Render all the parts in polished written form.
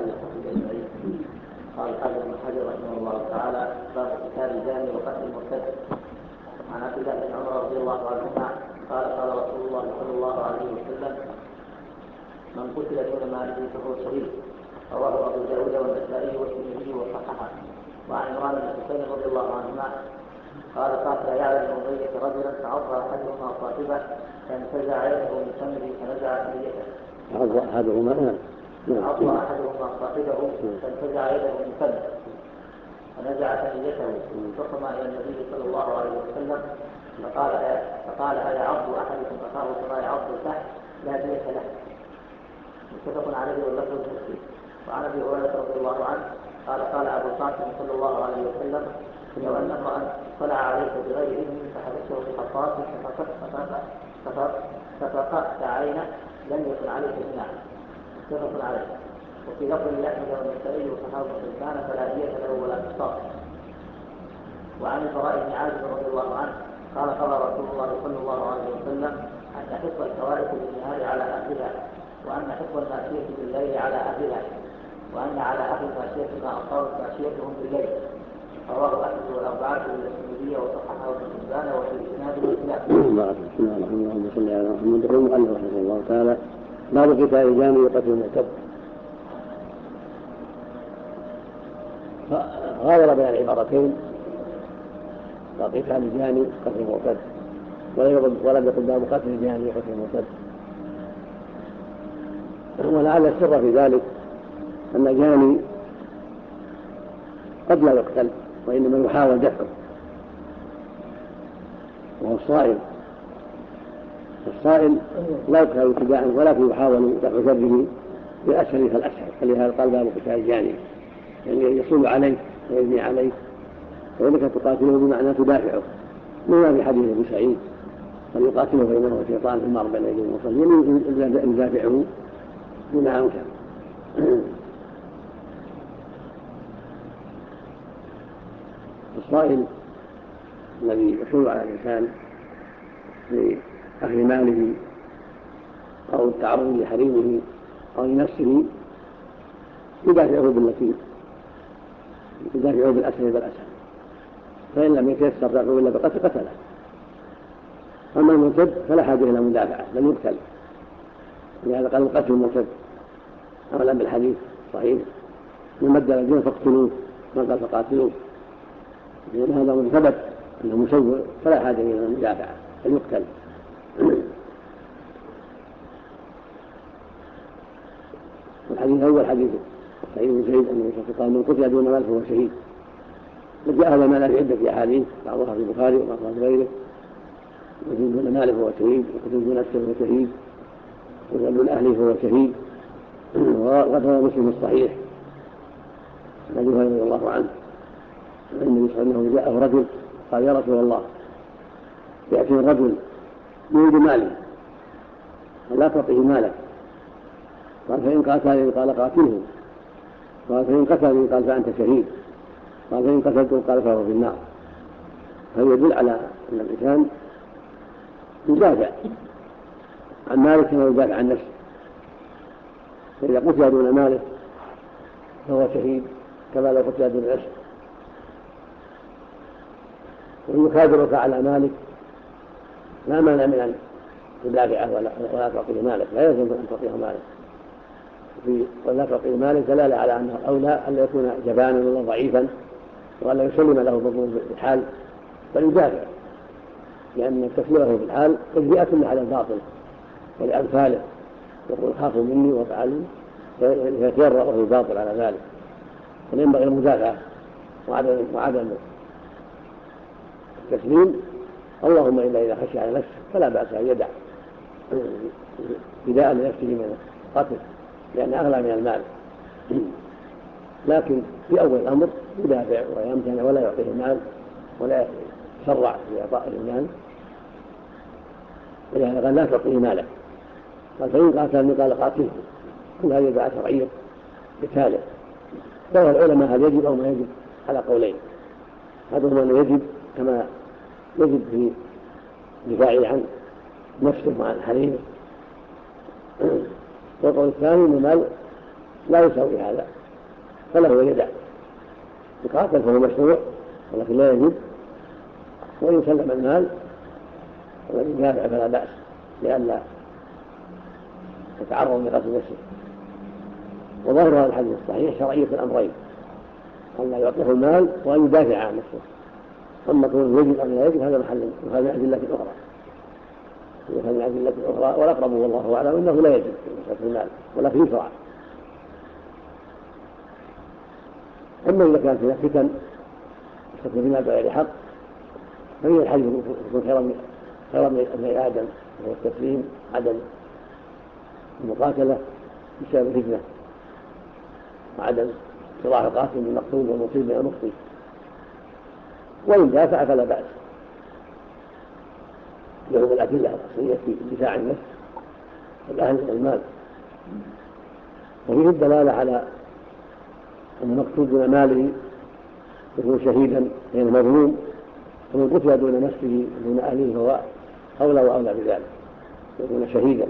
الحكم الإجماعي. قال الحافظ ابن حجر رحمه الله تعالى: باب قتال الجاني وقتل المرتد. عن عبد الله بن عمر رضي الله عنهما قال قال رسول الله صلى الله عليه وسلم: من قتل دون ماله فهو شهيد. رواه ابو داود والنسائي والترمذي وصححه. وعن عمران بن حسين رضي الله عنهما قال: قاتل يعلى بن أمية رجلا فعض احدهما صاحبه فانتزع يده من فمه فنزع ثنيته. عض احدهما صاحبه فانتزع يده من فمه فنزع ثنيته فقام الى النبي صلى الله عليه وسلم فقال: أيعض احدكم اخاه كما يعض الفحل؟ لا دية له. متفق عليه واللفظ المسلم. وعن ابي هريره رضي الله عنه قال: قال ابو القاسم صلى الله عليه وسلم: لو ان امرا طلع عليك بغير اذن فحبسته بحصاة ففقأت عينه لم يكن عليك جناح. متفق عليه. وفي لفظ لاحمد والنسائي وصحابه الحبان: فلا دية له ولا قصاص. وعن البراء بن عازب رضي الله عنه قال: قال رسول الله صلى الله عليه وسلم: ان تحط الكوارث بالنهار على اهلها، وان حفظ الماشيه بالليل على اهلها، وان على اهل الماشيه ما اصابت ماشيتهم بالليل. رواه احمد والاربعه والترمذي وصححه ابن حبان وفي اسناده خلاف. بسم الله الرحمن الرحيم. صلى الله عليه وسلم. يقول المؤلف رحمه الله تعالى: باب قتال الجاني وقتل المرتد. غاير بين العبارتين: قتال الجاني وقتل المرتد، ولم يقل باب قتل الجاني وقتل المرتد. ولعل السر في ذلك أن الجاني قد لا يقتل، وإنما يحاول دفعه، وهو الصائل لا يقتل ابتداء، ولكن يحاول دفع شره بالأسهل فالأسهل. فلهذا قال باب قتال الجاني، يعني يصول عليه ويبني عليه، وإنك تقاتله بمعنى تدافعه، مما في حديث ابي سعيد: فليقاتله فإنه شيطان ثم أربع بين أيديه المصلين، يدافعه بما أمكن. الصائل الذي يحول على الإنسان لأخذ ماله أو التعرض لحريمه أو لنفسه يدافعه بالأسهل، فإن لم يتيسر دفعه إلا قتله. أما المرتد فلا حاجة إلى مدافعة، بل يقتل. لهذا قال: قتل المرتد عملا بالحديث صحيح: من مد الدين فاقتلوه، من قال فقاتلوه، لأن هذا من ثبت أنه مسوء، فلا حاجة إلى المدافعة، بل يقتل. الحديث أول حديث سعيد بن زيد أنه قال: من قتل دون مال فهو شهيد. وجاء هذا المعنى في عدة أحاديث، بعضها في البخاري وبعضها في غيره: وقتل دون مال فهو شهيد، وقتل دون نفسه فهو شهيد، وقتل دون أهله فهو شهيد. وقد روى مسلم الصحيح عن أبي هريرة رضي الله عنه أن النبي صلى الله عليه وسلم جاءه رجل قال: يا رسول الله، يأتي الرجل يريد مالي، لا تعطيه مالك. قال: فإن قاتلني قال: قاتله. قال: فإن قتلني قال: فأنت شهيد. قال: فإن قتلته قال: فهو في النار. هذا يدل على أن الإنسان يدافع عن ماله كما يدافع عن نفسه. فإذا قتل دون ماله فهو شهيد كما لو قتل دون نفسه. وإن يخاذلك على مالك لا مانع من أن تدافعه ولا تعطيه مالك، لا يلزم أن تعطيه مالك، ولا تعطيه مالك دلالة على أنه أولى أن يكون جبانا ولا ضعيفا، وأن يسلم له بالظروف بالحال، بل يدافع، لأن تسليمه بالحال تجزئة على الباطل ولأمثاله، يقول: خافوا مني وفعلوا، فيتجرأه الباطل على ذلك. فينبغي المدافعة وعدم التسليم، اللهم إلا إذا خشي على نفسه فلا بأس أن يدع فداء لنفسه من القتل، لأن أغلى من المال. لكن في أول الأمر يدافع ويمتنع ولا يعطيه المال ولا يسرع في إعطائه المال. ولهذا قال: لا تعطيه مالك. قال: فإن قاتلني قال: قاتله. كل هذه دعاء شرعية قتاله. فهو العلماء هل يجب أو ما يجب على قولين: هذا هو أنه يجب كما يجب في دفاعه عن نفسه وعن حريمه. والقول الثاني: أن المال لا يساوي هذا فله أن يدع يقاتل فهو مشروع ولكن لا يجب، وإن سلم المال وإن دافع فلا بأس لئلا يتعرض لقتل نفسه. وظاهر هذا الحديث الصحيح شرعية الأمرين، أن لا يعطيه المال وأن يدافع عن نفسه. أما كونه يجب أم لا يجب هذا محل وهذا أدلة أخرى، وهذه أدلة أخرى، والأقرب والله أعلم أنه لا يجب مسألة المال ولكن يشرع. أما إذا كانت هناك فتن يستثنى المال بغير حق فهي الحديث يكون خيرا من أبناء آدم، وهو التسليم عدم المقاتلة بسبب الفتنة وعدم صلاح القاتل بالمقتول والمصيب بالمخطئ، وإن دافع فلا بأس. له الأدلة الأصلية في دفاع النفس والأهل والمال، وفيه الدلالة على أن المقتول دون ماله يكون شهيدا غير مظلوم، ومن قتل دون نفسه دون أهله فهو أولى وأولى بذلك يكون شهيدا.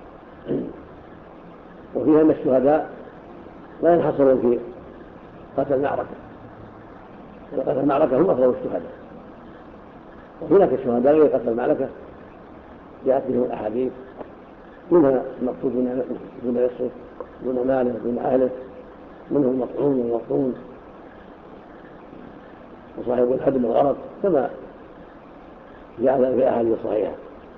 وفيها أن الشهداء لا ينحصرون في قتل المعركة، قتل المعركة هم أفضل الشهداء، وهناك الشهداء غير قتل المعركة جاءت بهم الأحاديث، منها المقتول دون نفسه دون ماله دون أهله، منهم المطعون والمطعون وصاحب الحدم والغرض كما جاء في أحاديث صحيحة.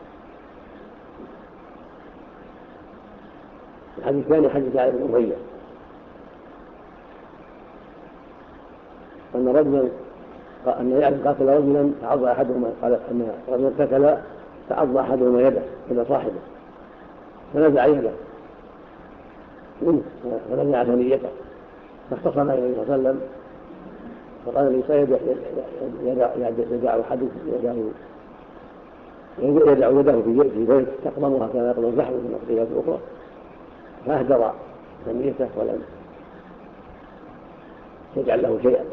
الحديث الثاني حديث علي بن أمية أن يعرف قاتل رجلا تعض أحدهما، قال أن رجلا قتل تعض أحدهما يده إلى صاحبه فنزع يده منه ونزع ثنيته، فاختصم إلى النبي صلى الله عليه وسلم فقال الإنسان يدع يده في بيت تقضمها كما يقضم البحر في المقضيات الأخرى، فأهدر ثنيته ولم يجعل له شيئا.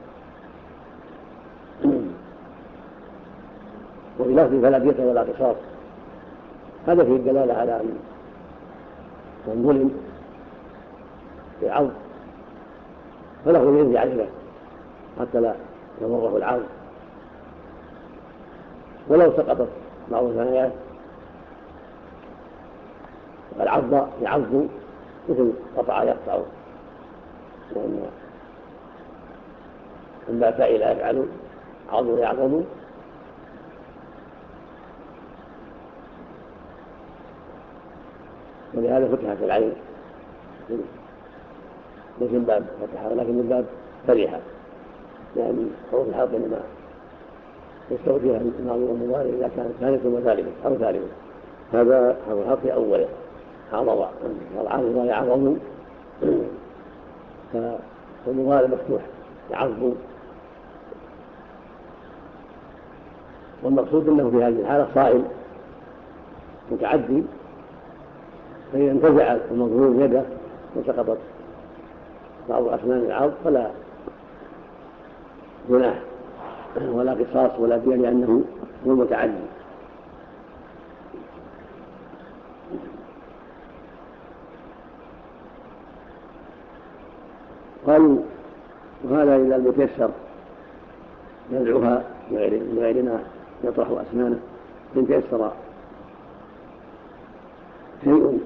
وفي لفظ فلا دية ولا قصاص، هذا فيه الدلالة على أن من ظلم بعض فله أن ينزع يده حتى لا يضره العرض، ولو سقطت بعض الثنايات العض يعض مثل قطع يقطع، وأن البأساء لا يفعل عض يعضم، ولهذا فتحت العين ليس من باب فتحها ولكن من باب فرحة، يعني حروف الحلق إنما يستوي فيها الماضي والمضارع إذا كانت ثالثا وثالثا أو ثالثا. هذا حرف الحلق أولا عضض، والعضض يعضض فالمضارع مفتوح يعض. والمقصود أنه في هذه الحالة صائم متعدي، فإذا انتزع المظلوم يده وسقطت بعض أسنان العض فلا جناح ولا قصاص ولا دية لأنه هو متعدي. قالوا وهذا إذا المتيسر يدعوها لغيرنا يطرح أسنانه، إن تيسر شيء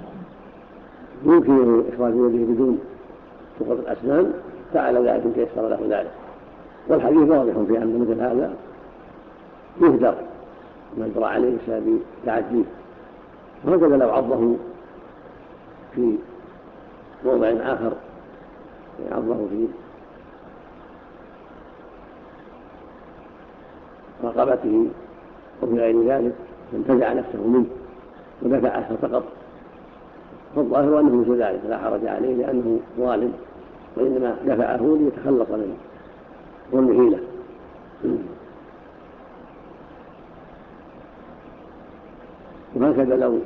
يمكنه إخراج يده بدون سقوط الأسنان فعل ذلك إن تيسر له ذلك. والحديث واضح في أن مثل هذا يهدر من جرى عليه بسبب تعديه، وهكذا لو عضه في موضع آخر عضه في رقبته وفي غير ذلك فانتزع نفسه منه ودفعه فسقط، فالظاهر أنه مثل ذلك لا حرج عليه لأنه ظالم، وإنما دفعه ليتخلص منه والمهيلة. وهكذا لو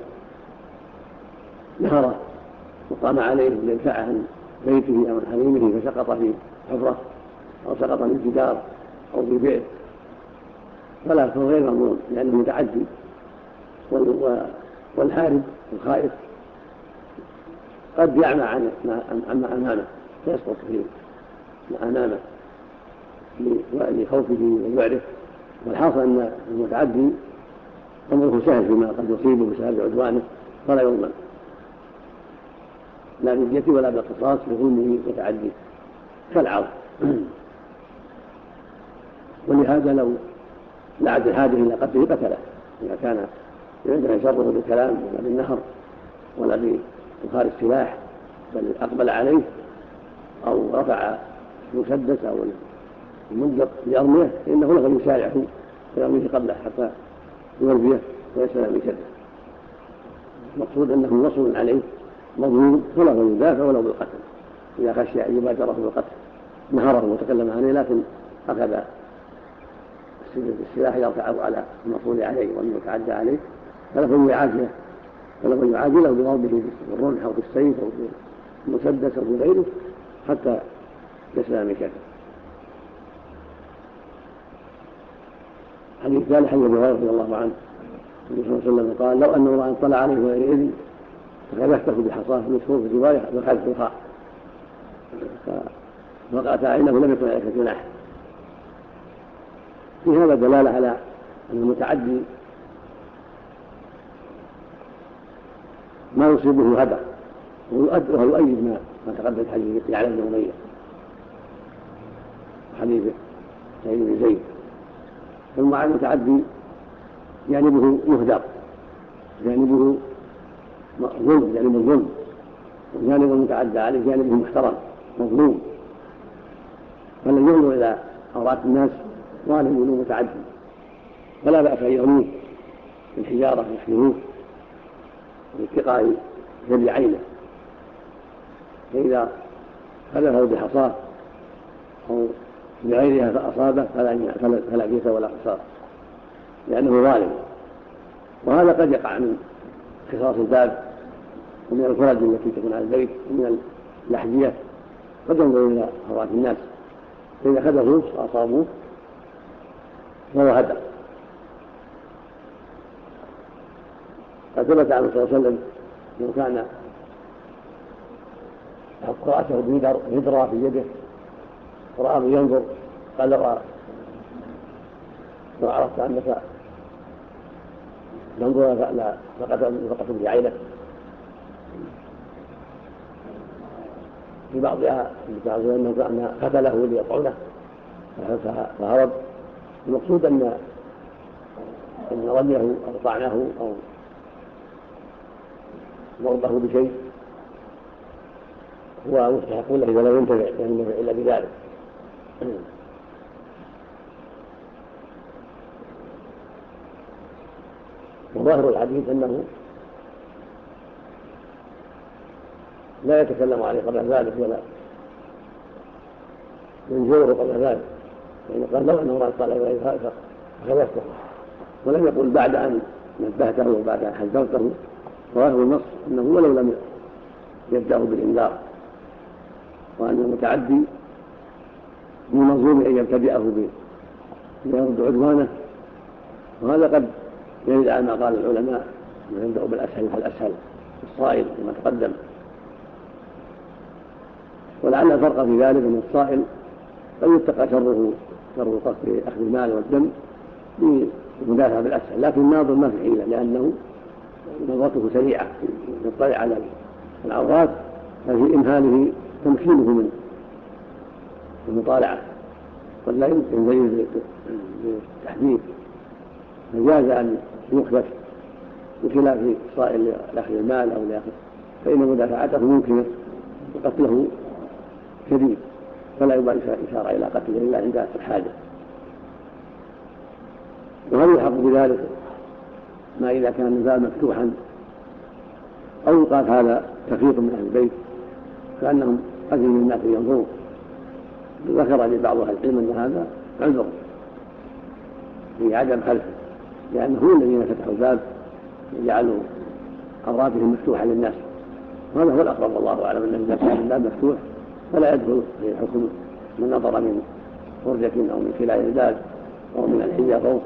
نهر وقام عليه ليدفعه عن بيته أو عن حريمه فسقط في حفرة أو سقط من جدار أو في بئر فلا يكون غير مظلوم لأنه متعدي، والحارب الخائف قد يعمى عما أمامه فيسقط في ما أمامه لخوفه وذعره. والحاصل أن المتعدي أمره سهل فيما قد يصيبه بسبب عدوانه فلا يضمن لا بالدية ولا بالقصاص لظلمه وتعديه كالعرض. ولهذا لو لعد الحاجة إلى قتله قتله إذا كان عنده شره بالكلام ولا بالنهر ولا بإظهار السلاح بل أقبل عليه أو رفع المسدس أو المنجق ليرميه فإنه له يسارعه ويرميه قبله حتى يرميه ويسلم من شده. المقصود أنه وصل عليه مظلوم فله يدافع ولو بالقتل إذا خشي أن يبادره بالقتل نهره وتكلم عليه لكن أخذ السلاح يرفعه على المفروض عليه وأن يتعدى عليه فله يعاجله بضربه بالرمح أو بالسيف أو بالمسدس أو بغيره حتى يسلم من شده. حديث ثالث حديث أبي هريرة رضي الله عنه النبي صلى الله عليه وسلم قال لو أن امرأ طلع عليه غير إذن فخلفته بحصاه مشهور في الرواية بخلف الخاء فوقعت عينه لم يكن عليك جناح. في هذا دلالة على أن المتعدي ما يصيبه هدر ويؤيد ما تقدم حديث يعلى بن أمية حديث سعيد بن زيد. فالمع المتعدي جانبه مهدر جانبه ظلم جانب الظلم وجانب المتعدى عليه جانبه محترم مظلوم فلن ينظر إلى عورات الناس ظالم ومتعدي فلا بأس أن يرموه بالحجارة يحملوه باتقاء جل عينه فإذا خلفه بحصاه أو بغيرها فأصابه فلا بيت ولا قصاص لأنه ظالم. وهذا قد يقع من قصاص الباب ومن الفرج التي تكون على البيت ومن الأحذية قد ينظر إلى عورات الناس فإذا خذفوه وأصابوه فهو هدر. فثبت عنه صلى الله عليه وسلم أنه كان يحط رأسه بهدرة في يده ورآه ينظر قال لو عرفت أنك تنظر فقط بعينك. في بعضها أنه كان قتله ليطعنه فهرب. المقصود أن رميه أو طعنه أو ضربه بشيء هو مستحق له إذا لا ينتفع إلا بذلك. وظاهر الحديث أنه لا يتكلم عليه قبل ذلك ولا ينزوره قبل ذلك يعني قال لو أنه رأى طالع إليه فخلفته ولم يقل بعد أن نبهته وبعد أن حذرته. ظاهر النص أنه ولو لم يبدأ بالإنذار وأن المتعدي من المظلوم أن يبتدئه بيرد عدوانه. وهذا قد يرد على ما قال العلماء أنه يبدأ بالأسهل فالأسهل الصائل كما تقدم. ولعل الفرق في ذلك أن الصائل قد يتقى شر قصد أخذ المال والدم بمدافعة بالأسهل لكن الناظر ما في حيلة لأنه نظرته سريعة يطلع على العورات ففي إمهاله تمكينه من المطالعة قد لا يمكن ذلك بالتحديد فجاز أن يخلف بخلاف صائل لأخذ المال أو لأخذ فإن مدافعته ممكنة وقتله شديد فلا يبقى إشارة إلى قتله إلا عند الحاجة. وهل يلحق بذلك ما إذا كان الباب مفتوحا أو يقال هذا تفريط من أهل البيت كأنهم أذن الناس ينظروا. ذكر لبعض أهل العلم أن هذا عذر في عدم خلفه لأنه هم الذين فتحوا الباب وجعلوا عوراتهم مفتوحة للناس وهذا هو الأقرب والله أعلم أن إذا كان الباب مفتوح فلا يدخل في حكم من نظر من فرجة أو من خلال الباب أو من الحجة فوق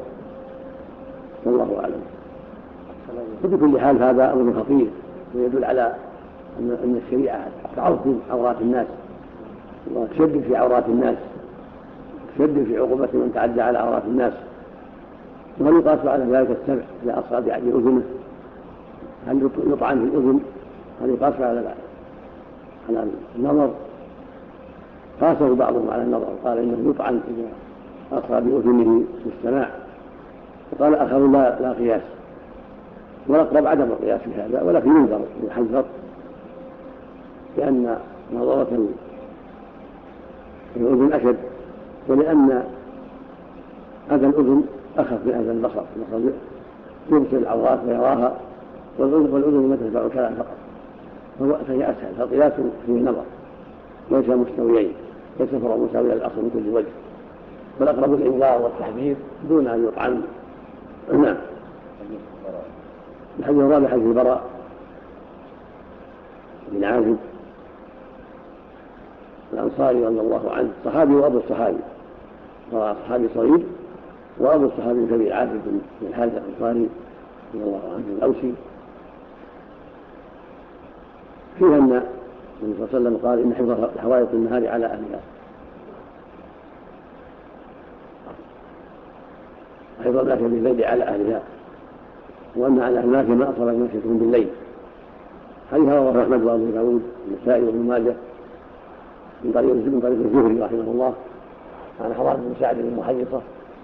والله أعلم. وبكل حال هذا أمر خطير ويدل على أن الشريعة تعظم عورات الناس وتشدد في عورات الناس، تشدد في عقوبة من تعدى على عورات الناس. وهل يقاس على ذلك السمع إذا أصاب بأذنه؟ هل يطعن في الأذن؟ هل يقاس على النظر؟ قاسه بعضهم على النظر، قال إنه يطعن إذا أصاب بأذنه بالسماع، وقال آخر لا قياس، والأقرب عدم القياس في هذا، ولكن ينذر ويحذر، لأن نظرة الأذن أشد، ولأن أذى الأذن أخف من أذى البصر. البصر يبصر العورات ويراها، والأذن ما تسمع الكلام فقط، فهي أسهل. فالقياس فيه نظر، ليس مستويين، ليس فرع مساوي الأصل من كل وجه، بل أقرب الإنذار والتحذير دون أن يطعن. نعم. الحديث الرابع حديث البراء بن عازب الأنصاري رضي الله عنه، صحابي وأبو الصحابي، صحابي صغير وأبو الصحابي الكبير عازب بن الحارث الأنصاري رضي الله عنه الأوسي. فيها أن النبي صلى الله عليه وسلم قال إن حفظ حوائط النهار على أهلها، حفظ الناس بالليل على أهلها، وأن على الناس ما أصاب المسجدهم بالليل. حديث رواه أحمد وأبو داود والنسائي وابن ماجه من طريق الزهري رحمه الله عن حرام بن سعد بن محيصة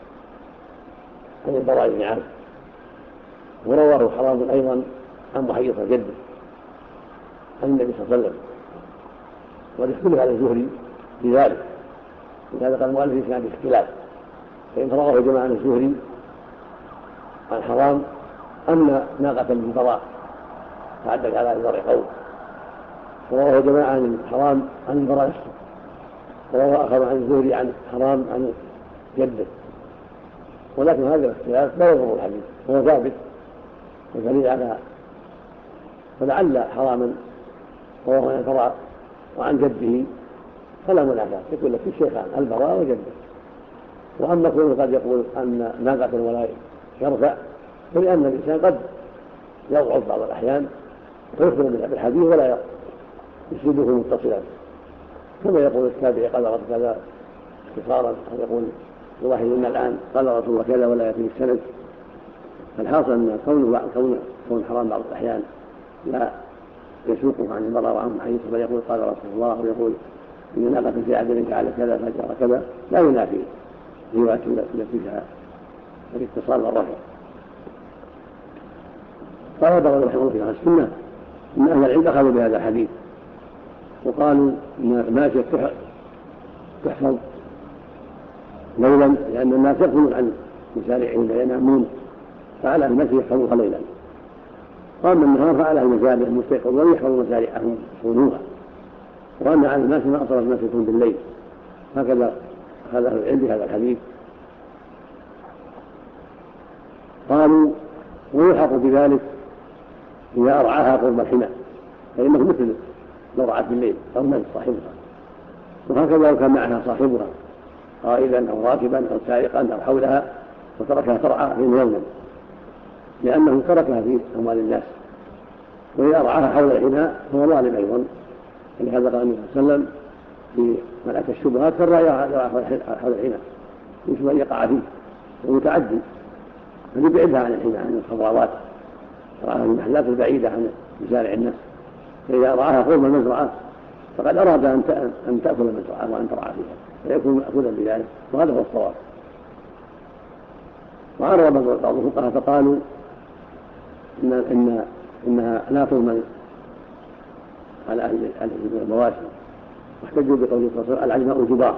عن البراء بن عازب، ورواه حرام أيضا عن محيصة جده عن النبي صلى الله عليه وسلم، والاختلاف على الزهري في ذلك، ولهذا قال المؤلف في هذا الاختلاف، فإن رواه جماعة عن الزهري عن حرام أن ناقة للبراء تعدت على إبر قوم، ورواه جماعة عن حرام عن البراء نفسه، ورواه آخر عن الزهري عن حرام عن جده. ولكن هذا الاختلاف لا يضر الحديث، هو ثابت ودليل على، فلعل حراما رواه عن البراء وعن جده فلا منافاة، يقول لك الشيخان البراء وجده. وأما كونه قد يقول أن ناقة ولا يرفع، فلأن الإنسان قد يضعف بعض الأحيان ويخبر بالحديث ولا يسنده متصلا، كما يقول التابعي قال رسول كذا اختصارا، أو يقول الواحد إن الآن قال رسول الله كذا ولا يأتي السند. فالحاصل أن كون حرام بعض الأحيان لا يسوقه عن المرأة وعن محيص، بل يقول قال رسول الله، ويقول إن ناقة في عدلك على كذا فجر كذا، لا ينافي رواية التي فيها الاتصال والرفع. قال بعض رحمه الله في السنة إن أهل العلم أخذوا بهذا الحديث وقالوا إن الماشية تحفظ ليلا، لأن الناس يغفلون عن مسارعهم فينامون، فعلى المشي يحفظوها ليلا، وأما النهار فعلى المسارع المستيقظون يحفظوا مسارعهم يصونوها، وأن على الناس ما أصاب الناس يكون بالليل. هكذا أخذ أهل العلم بهذا الحديث. قالوا ويلحق بذلك إذا أرعاها قرب الحمى، فإنه مثل لو رعت بالليل أو من صاحبها، وهكذا لو كان معها صاحبها قائدا أو راكبا أو سائقا أو حولها وتركها ترعى حين يوما، لأنه تركها في أموال الناس، وإذا أرعاها حول الحمى فهو ظالم أيضا. ولهذا قال النبي صلى الله عليه وسلم في ملأت الشبهات فالراعي حول الحمى يمكن أن يقع فيه ويتعدي، فليبعدها عن الحمى عن الخضروات، رعاها المحلات البعيدة عن مزارع الناس، فإذا رعاها قرب المزرعة فقد أراد أن تأكل المزرعة وأن ترعى فيها، فيكون مأكولا بذلك، وهذا هو الصواب. وعرض بعض الفقهاء فقالوا إنها لا تضمن على أهل المواشي، واحتجوا بقوله صلى الله عليه وسلم العجماء الجبار،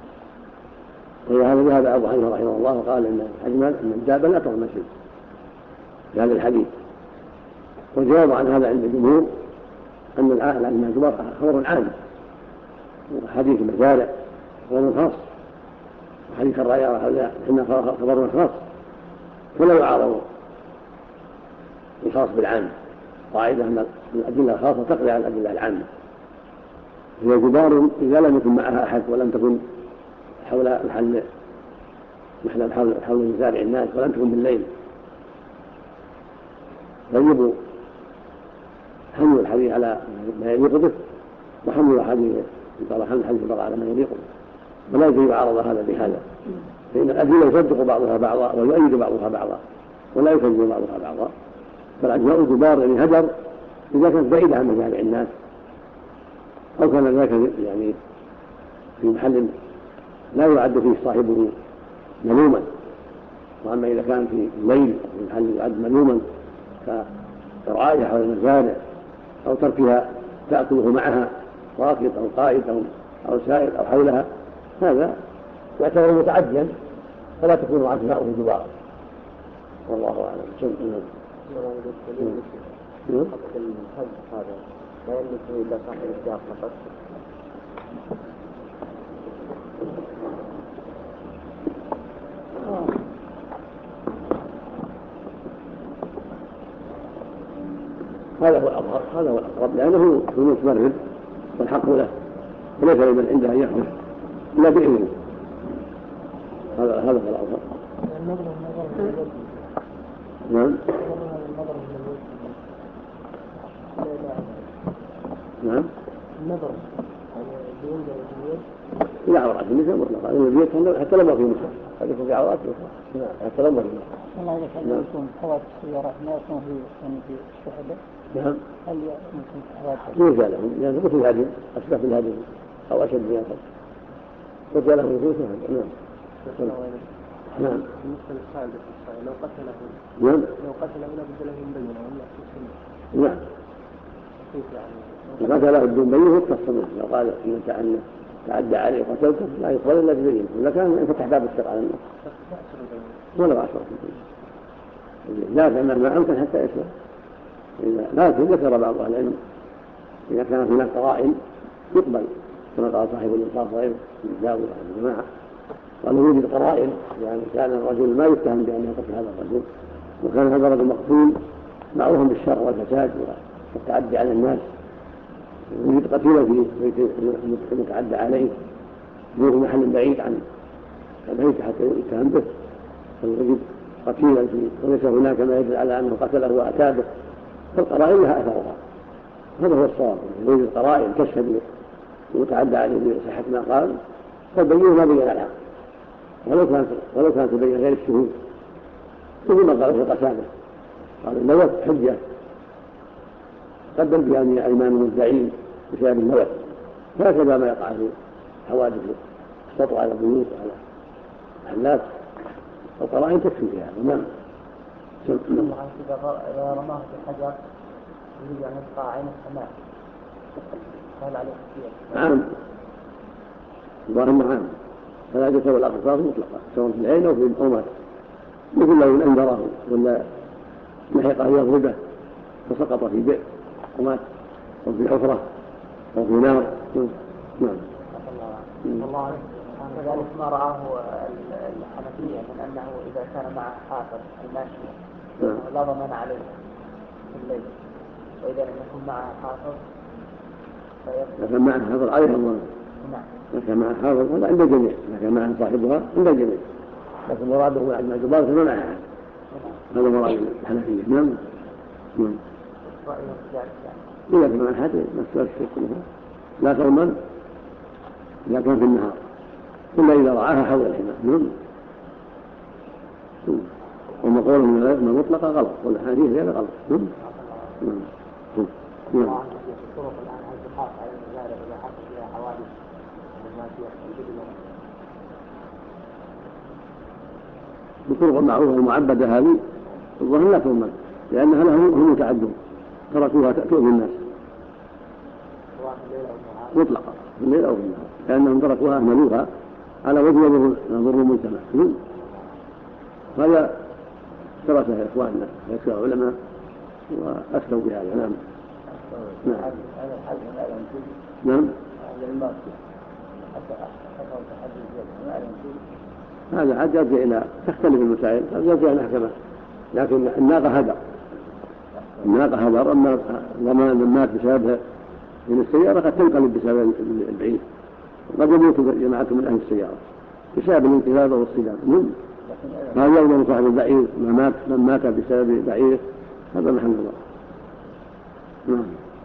وهذا ذهب أبو حنيفة رحمه الله وقال إن العجماء أن الدابة لا تضمن شيء في هذا الحديث. والجواب عن هذا عند الجمهور أن العجماء الجبار خبر عام، وحديث المزارع خبر خاص، وحديث الراية إنه خبر خاص، فلا يعارض الخاص بالعام. قاعدة أن الأدلة الخاصة تقضي على الأدلة العامة. هي جبار إذا لم يكن معها أحد ولم تكن حول مزارع الناس ولم تكن بالليل، يجب حمل الحديث على ما يليق به، وحمل الحديث على ما يليق به، ولا يجب يعارض هذا بهذا، فإن الأدلة يصدق بعضها بعضا ويؤيد بعضها بعضا ولا يكذب بعضها بعضا. فالعجماء الكبار يعني هدر إذا كانت بعيدة عن مجامع الناس أو كان ذاك يعني في محل لا يعد فيه صاحبه ملوما. وأما إذا كان في الليل في محل يعد ملوما كرعاية حول المزارع أو تركها تأكله معها راكب أو قائد أو سائر أو حولها، هذا يعتبر متعديا فلا تكون عجماؤه جبار، والله أعلم. هذا لا يملك إلا صاحب الدار فقط. هذا هو الأظهر، هذا هو الأقرب، لأنه هو متمرد والحق له وليس لمن عنده أن يحدث إلا بإذنه. هذا هو الأظهر. نعم نعم النظر إلى عورات النساء مطلقا، البيوت حتى لو ما في نساء قد يكون في عورات حتى لو ما في نساء. والله إذا كان يكون حوادث السيارات ما يكون في الشهداء. نعم. هل يمكن حوادث؟ يرجع لهم لأنه مثل الهدم أشبه بالهدم أو أشد من الهدم، يرجع لهم يكون شهداء. نعم. بالنسبة للسائل لو قتله نعم. لو قتله لابد له من بينة ولا في نعم. كيف يعني؟ قتله بدون بينة يقتص منه. لو قال إن تعدى عليه وقتلته لا يقبل إلا ببينة، ولا كان يفتح باب السرقة على الناس ولا عشرة لا تمام ما أمكن حتى يسلم. لكن ذكر بعض أهل العلم إذا كانت هناك قرائن يقبل، كما قال صاحب الإنصاف غيره من داود عن الجماعة، قالوا يوجد قرائن يعني كان الرجل ما يتهم بأنه قتل هذا الرجل، وكان هذا الرجل مقتول معروف بالشر والفساد والتعدي على الناس، يوجد قتيلا في بيت المتعدى عليه في محل بعيد عن البيت حتى يتهم به، فيوجد قتيلا وليس هناك ما يدل على أنه قتله وأتى به، فالقرائن لها أثرها. هذا هو الصواب، يوجد قرائن تشهد المتعدى عليه بصحة ما قال، فالبينة ما بين الحق ولو كانت تبين غير الشهود، مثل ما قال في قتادة قال الموت حجة قدم بها من أيمان المدعين بسبب الموت، هكذا ما يقع في حوادث السطو على البيوت وعلى المحلات، القرائن تكفي فيها. نعم. إذا رماه بحجر يريد أن يبقى عين السماء هل عليه كثير؟ نعم اللهم عام، فلا يتسوى الأقصار مطلقة سواء في العين أو في الأمات، مثل لو أنذره ولا لحق أن يضربه فسقط في بئر ومات أو في حفرة أو في نار. نعم. الله كذلك ما رآه الحنفية من أنه إذا كان معه حافظ الماشية لا ضمان عليه في الليل، وإذا لم يكن معه حافظ لكن معه حافظ عليه الضمان. لكن معه حافظ هذا عند الجميع، لكن معه صاحبها عند الجميع، لكن مراده من أجمع الجبار فما معه هذا مراد الحنفية. نعم. إذا كان معه حد نفس الشيء لا تضمن إذا كان في النهار إلا إذا رعاها حول الحمى. وما قوله من مطلقة غلط والحديث غير غلط. بطرق المعروفة المعبدة هذه الظاهر لا تضمن لأنها لهم متعدون تركوها تأتوا بالناس مطلقة في الليل أو في النهار، لأنهم تركوها أهملوها على وجه يضر المجتمع. هذا درسه يا إخواننا يذكر العلماء وأفتوا بهذا. نعم. نعم. هذا حد يرجع إلى تختلف المسائل، يرجع إلى محكمة، لكن الناقة هدر أما لما مات بسبب من السيارة قد تنقلب بسبب البعيد، قد يموت جماعة من أهل السيارة بسبب الانقلاب والصدام. هذا يوم صاحب البعير من مات بسبب بعيره هذا محل الله. نعم.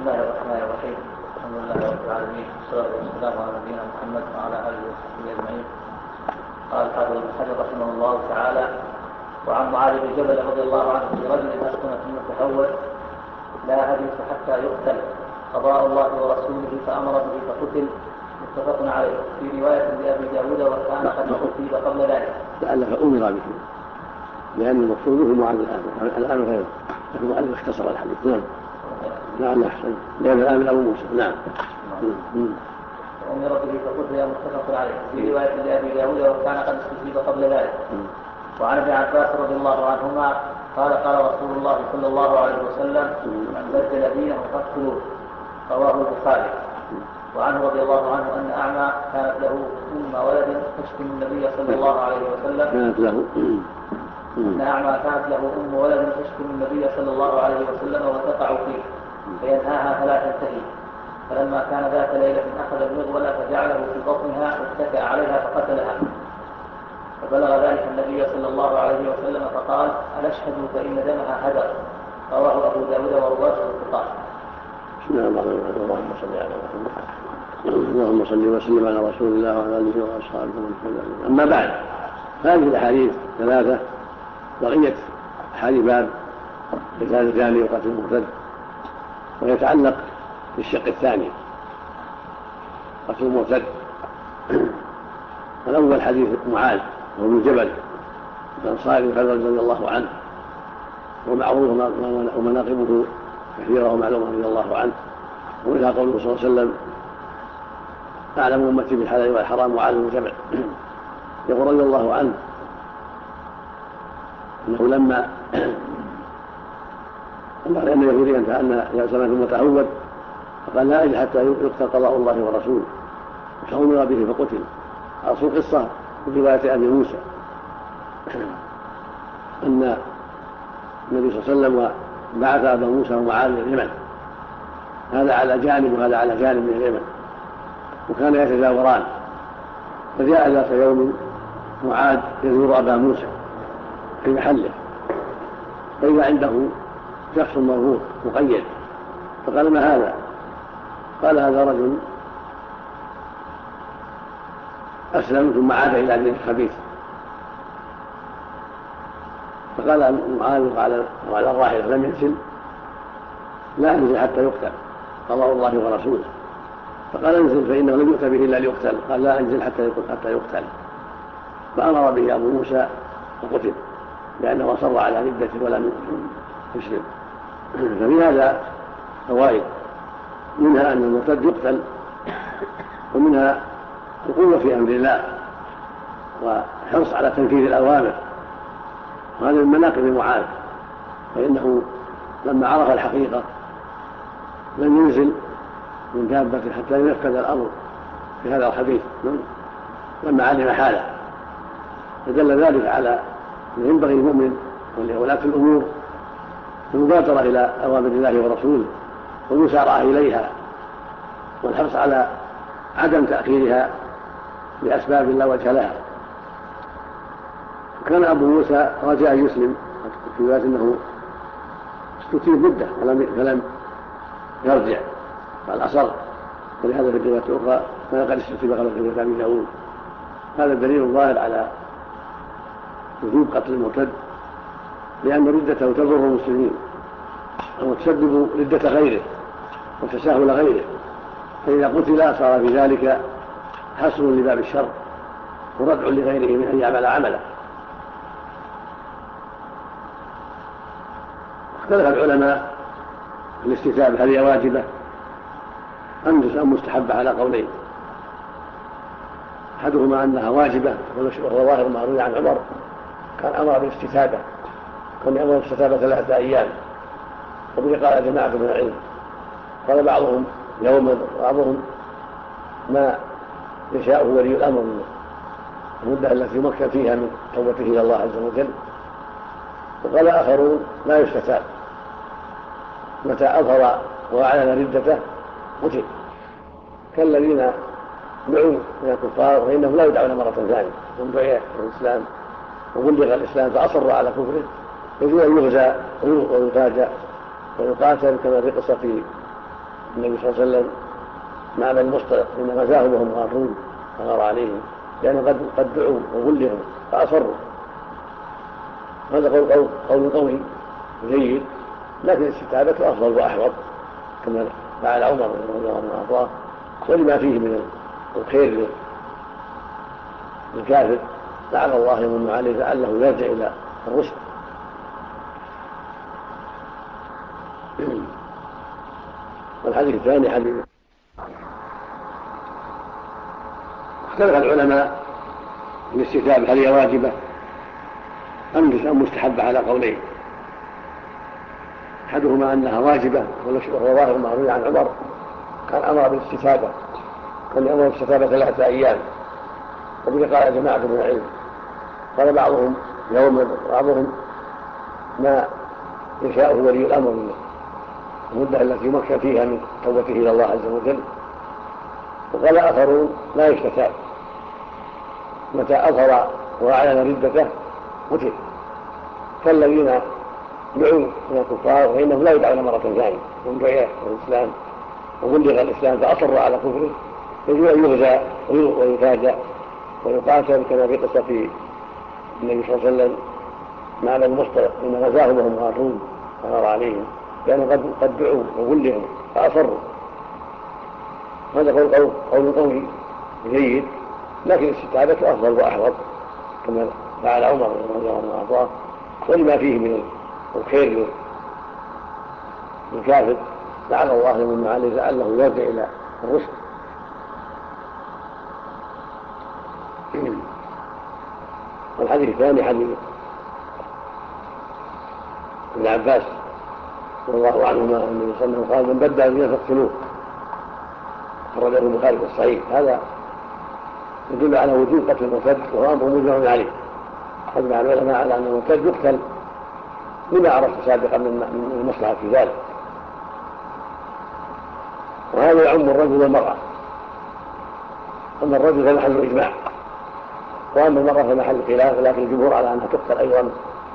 الله الرحمن الرحيم. الحمد لله رب العالمين، والصلاة والسلام على نبينا محمد وعلى آله وصحبه أجمعين. قال الحافظ ابن حجر رحمه الله تعالى: وعن معاذ بن جبل رضي الله عنه في رجل أسكن ثم تحول لا أبيت حتى يقتل، قضاء الله ورسوله فأمر به فقتل، متفق عليه. في رواية لأبي داود: وكان قد أصيب قبل ذلك. لعل فأمر به، لأن المقصود به معاذ الآن غيره، لكن المؤلف اختصر الحديث. نعم. لعل أحسن، لأن الآن أبو موسى. نعم. وأمر به فقتل، متفق عليه. في رواية لأبي داود: وكان قد أصيب قبل ذلك. وعن ابن عباس رضي الله عنهما قال: قال رسول الله صلى الله عليه وسلم: من بدل دينه فاقتلوه، رواه البخاري. وعنه رضي الله عنه أن أعمى كانت له ولد تشتم النبي صلى الله عليه وسلم. كانت له ولد تشتم النبي صلى الله عليه وسلم وتقع فيه فينهاها فلا تنتهي. فلما كان ذات ليلة أخذ المغول فجعله في بطنها واتكأ عليها فقتلها. فبلغ ذلك النبي صلى الله عليه وسلم فقال: ألشهدوا فإن دمها هدر. رواه أبو داود ورواته الثقات. بسم الله الرحمن الرحيم. اللهم صل على محمد. اللهم صل وسلم على رسول الله وعلى آله وأصحابه ومن تبعهم. أما بعد، هذه الأحاديث ثلاثة بقية أحاديث باب قتال الزاني وقتل المرتد، ويتعلق بالشق الثاني قتل المرتد. الأول حديث معاذ وابن جبل الأنصاري رضي الله عنه، ومعروف ومناقبه كثيرة ومعلومة رضي الله عنه، ومنها قوله صلى الله عليه وسلم: أعلم أمتي بالحلال والحرام معاذ بن جبل. يقول رضي الله عنه أنه لما أمر أن يهوديا فأن يأسما ثم تعود فقال: لا أجل حتى يقتل قضاء الله ورسوله، فأمر به فقتل. أصل قصة في رواية أبي موسى أن النبي صلى الله عليه وسلم بعث أبا موسى ومعاذ إلى اليمن، هذا على جانب وهذا على جانب من اليمن، وكان يتزاوران. فجاء ذات يوم معاذ يزور أبا موسى في محله، فإذا عنده شخص مربوط مقيد، فقال: ما هذا؟ قال: هذا رجل أسلم ثم عاد إلى دين الخبيث. فقال معاذ وعلى الراحلة لم ينزل: لا أنزل حتى يقتل، قضاء الله ورسوله. فقال: انزل فإنه لم يؤت به إلا ليقتل. قال: لا أنزل حتى يقتل. فأمر به أبو موسى فقتل، لأنه أصر على ردته ولم يسلم. ففي هذا فوائد، منها أن المرتد يقتل، ومنها القوة في أمر الله وحرص على تنفيذ الأوامر، وهذا من مناقب معاذ، فإنه لما عرف الحقيقة لم ينزل من دابة حتى ينفذ الأمر في هذا الحديث لما علم حاله. فدل ذلك على أن ينبغي المؤمن ولولاة الأمور المبادرة إلى أوامر الله ورسوله والمسارعة إليها، والحرص على عدم تأخيرها لأسباب لا وجه لها. كان أبو موسى رجاء يسلم في ذات أنه استتيب مدة فلم يرجع، قال أصر، ولهذا في الرواية الأخرى كان قد استتيب قبل في أبي داود. هذا الدليل الظاهر على وجوب قتل المرتد، لأن ردته تضر المسلمين وتسبب ردة غيره وتساهل غيره، فإذا قتل صار في ذلك حصر لباب الشر وردع لغيره من أن يعمل عمله. اختلف العلماء في الاستتابة هل هي واجبة أم مستحبة على قولين. أحدهما أنها واجبة، وهو ظاهر ما روي عن عمر كان أمر بالاستتابة، كان أمر بالاستتابة 3 أيام، وبه قال جماعة من العلم. قال بعضهم يوما، وبعضهم ما يشاءه ولي الأمر منه، المدة التي يمكن فيها من توبته إلى الله عز وجل. وقال آخرون لا يستتاب، متى أظهر وأعلن ردته قتل، كالذين دعوا من الكفار فإنهم لا يدعون مرة ثانية، من دعي الإسلام وبلغ الإسلام فأصر على كفره يجوز أن يغزى ويفاجأ ويقاتل، كما في قصة النبي صلى الله عليه وسلم مع بني المصطلق حين غزاهم وهم غافلون فغار عليهم لأنه قد دعوا وبلغوا فأصروا. هذا قول قوي جيد، لكن الاستتابة أفضل وأحوط كما فعل عمر رضي الله عنه وأرضاه، ولما فيه من الخير للكافر لعل الله يمن عليه لعله يرجع إلى الرشد. والحديث الثاني حديث اختلف العلماء في الاستتابة هل هي واجبة أم مستحبة على قولين. أحدهما أنها واجبة وهو ظاهر المروي عن عمر كان أمر بالاستتابة، كان أمر بالاستتابة 3 أيام، وبه قال جماعة من العلم. قال بعضهم يوم، بعضهم ما يشاءه ولي الأمر منه المدة التي يمكن فيها من توبته إلى الله عز وجل. وقال آخرون لا يستتاب، متى أظهر وأعلن ردته قتل، فالذين دعوا من الكفار فإنهم لا يدعون مرة ثانية، من دعي الإسلام وبلغ الإسلام فأصر على كفره يجب أن يغزى ويفادى ويقاتل، كما في قصة النبي صلى الله عليه وسلم مع بني المصطلق حين غزاهم وهم غافلون فغار عليهم لأنه قد دعوا وبلغوا فأصروا. هذا قول قوي جيد، لكن الاستتابة أفضل وأحوط كما فعل عمر رضي الله عنه وأرضاه، ولما فيه من الخير للكافر لعل الله يمن عليه لعله يرجع إلى الرشد. والحديث الثاني حديث ابن عباس رضي الله عنهما أن النبي صلى الله عليه وسلم قال من بدل دينه فاقتلوه، خرجه البخاري في الصحيح. هذا يدل على وجوب قتل المرتد وهو أمر مجمع عليه. أجمع العلماء على أن المرتد يقتل لما عرفت سابقا من المصلحة في ذلك، وهذا يعم الرجل والمرأة. أما الرجل فمحل إجماع، وأما المرأة فمحل خلاف، لكن الجمهور على أنها تقتل أيضا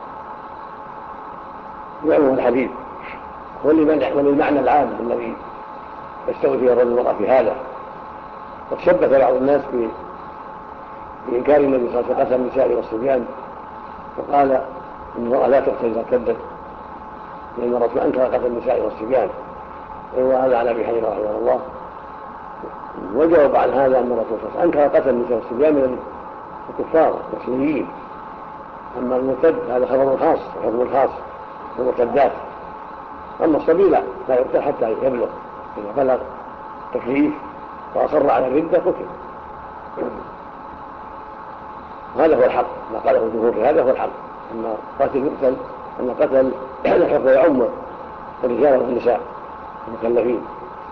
يعمه الحديث وللمعنى العام الذي يستوي فيه الرجل والمرأة في هذا. وتشبث بعض الناس بإنكار النبي صلى الله عليه وسلم قتل النساء والصبيان، وقال إن المرأة لا تقتل إذا ارتدت، لأن الرسول أنكر قتل النساء والصبيان، وهذا على أبي حنيفة رحمه الله. وجاوب عن هذا أن الرسول صلى الله عليه وسلم أنكر قتل النساء والصبيان من الكفار المسلمين. أما المرتد هذا خبر خاص وحكم خاص في المرتدات. أما الصبي لا يقتل حتى يبلغ، إذا بلغ تكليف وأصر على الردة قتل. هذا هو الحق، ما قاله الجمهور في هذا هو الحق، أن قاتل يقتل، أن قتل الحق يعم الرجال والنساء المكلفين،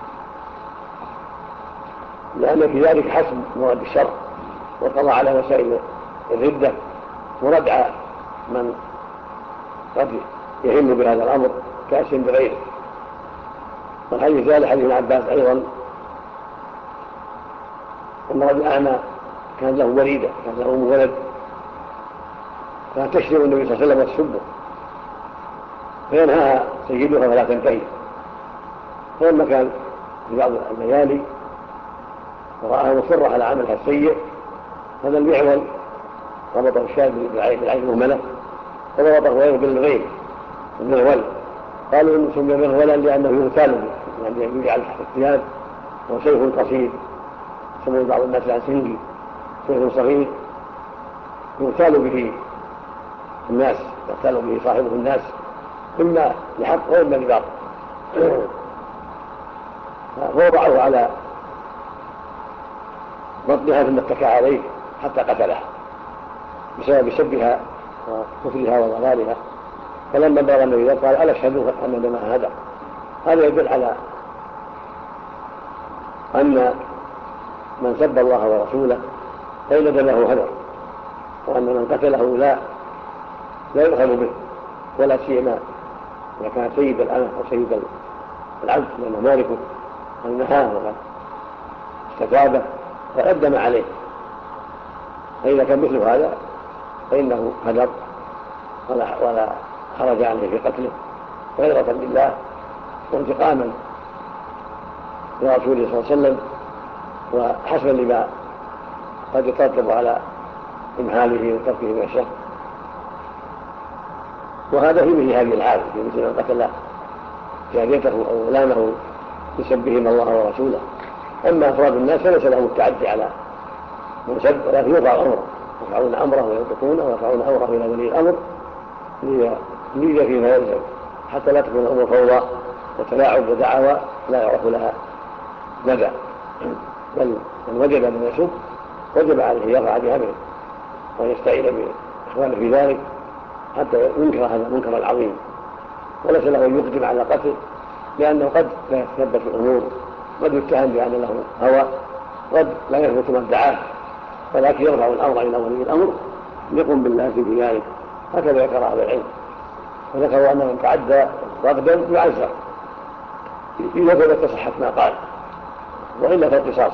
لأن في ذلك حسب مواد الشرع والقضاء على مسائل الردة وردع من قد يهم بهذا الأمر كأسهم بغيره. والحديث الثالث حديث ابن عباس أيضا أن رجل أعمى كان له وليدة، كان له ولد، فتشتم النبي صلى الله عليه وسلم وتسبه، فينهاها سيدها فلا تنتهي. فلما كان في بعض الليالي ورآها مصرة على عملها السيء، هذا المعول ربطه الشاب بالعين المهملة وربطه غيره بالغيب المعول. قالوا إنه سمي مغولا لأنه يغتال به، يعني يجعل الثياب وسيف قصير، سمي بعض الناس عن سنجي، سيف صغير يغتال به الناس، يغتال به صاحبه الناس، إما لحق وإما لباطل. فوضعه على بطنها ثم اتكى عليه حتى قتلها بسبب سبها وكفرها وضلالها. فلما بلغ النبي قال ألا اشهدوا أن دمها هدر. هذا يدل على أن من سب الله ورسوله فإن دمه هدر، وأن من قتله لا يؤخذ به، ولا سيما إذا كان سيد الأمة أو سيد العبد لأنه مالكه أن نهاه واستتابه فقدم عليه. فإذا كان مثل هذا فإنه هدر ولا حرج عليه في قتله غيرة لله وانتقاما لرسوله صلى الله عليه وسلم وحسبا لما قد يترتب على إمهاله وتركه من الشر. وهذا في مثل هذه الحال، في مثل من قتل جاريته أو غلامه يسبهم الله ورسوله. أما أفراد الناس فليس لهم التعدي على من سب، ولكن يرفع أمره، يرفعون أمره ويوقفونه ويرفعون أمره إلى ولي الأمر ليجري فيما يلزم، حتى لا تكون الأمور فوضى وتلاعب ودعوى لا يعرف لها مدى. بل من وجد من يسب وجب عليه يرفع بأمره ويستعين بإخوانه في ذلك حتى ينكر هذا المنكر العظيم، وليس له أن يقدم على قتل، لأنه قد لا يتثبت الأمور، قد يتهم بأن له هوى، قد لا يثبت ما ادعاه، ولكن يرفع الأمر إلى ولي الأمر يقوم باللازم في ذلك. هكذا ذكر أهل العلم، وذكروا أن من تعدى رغدا يعزر إذا ثبت صحة ما قال، وإلا فالقصاص.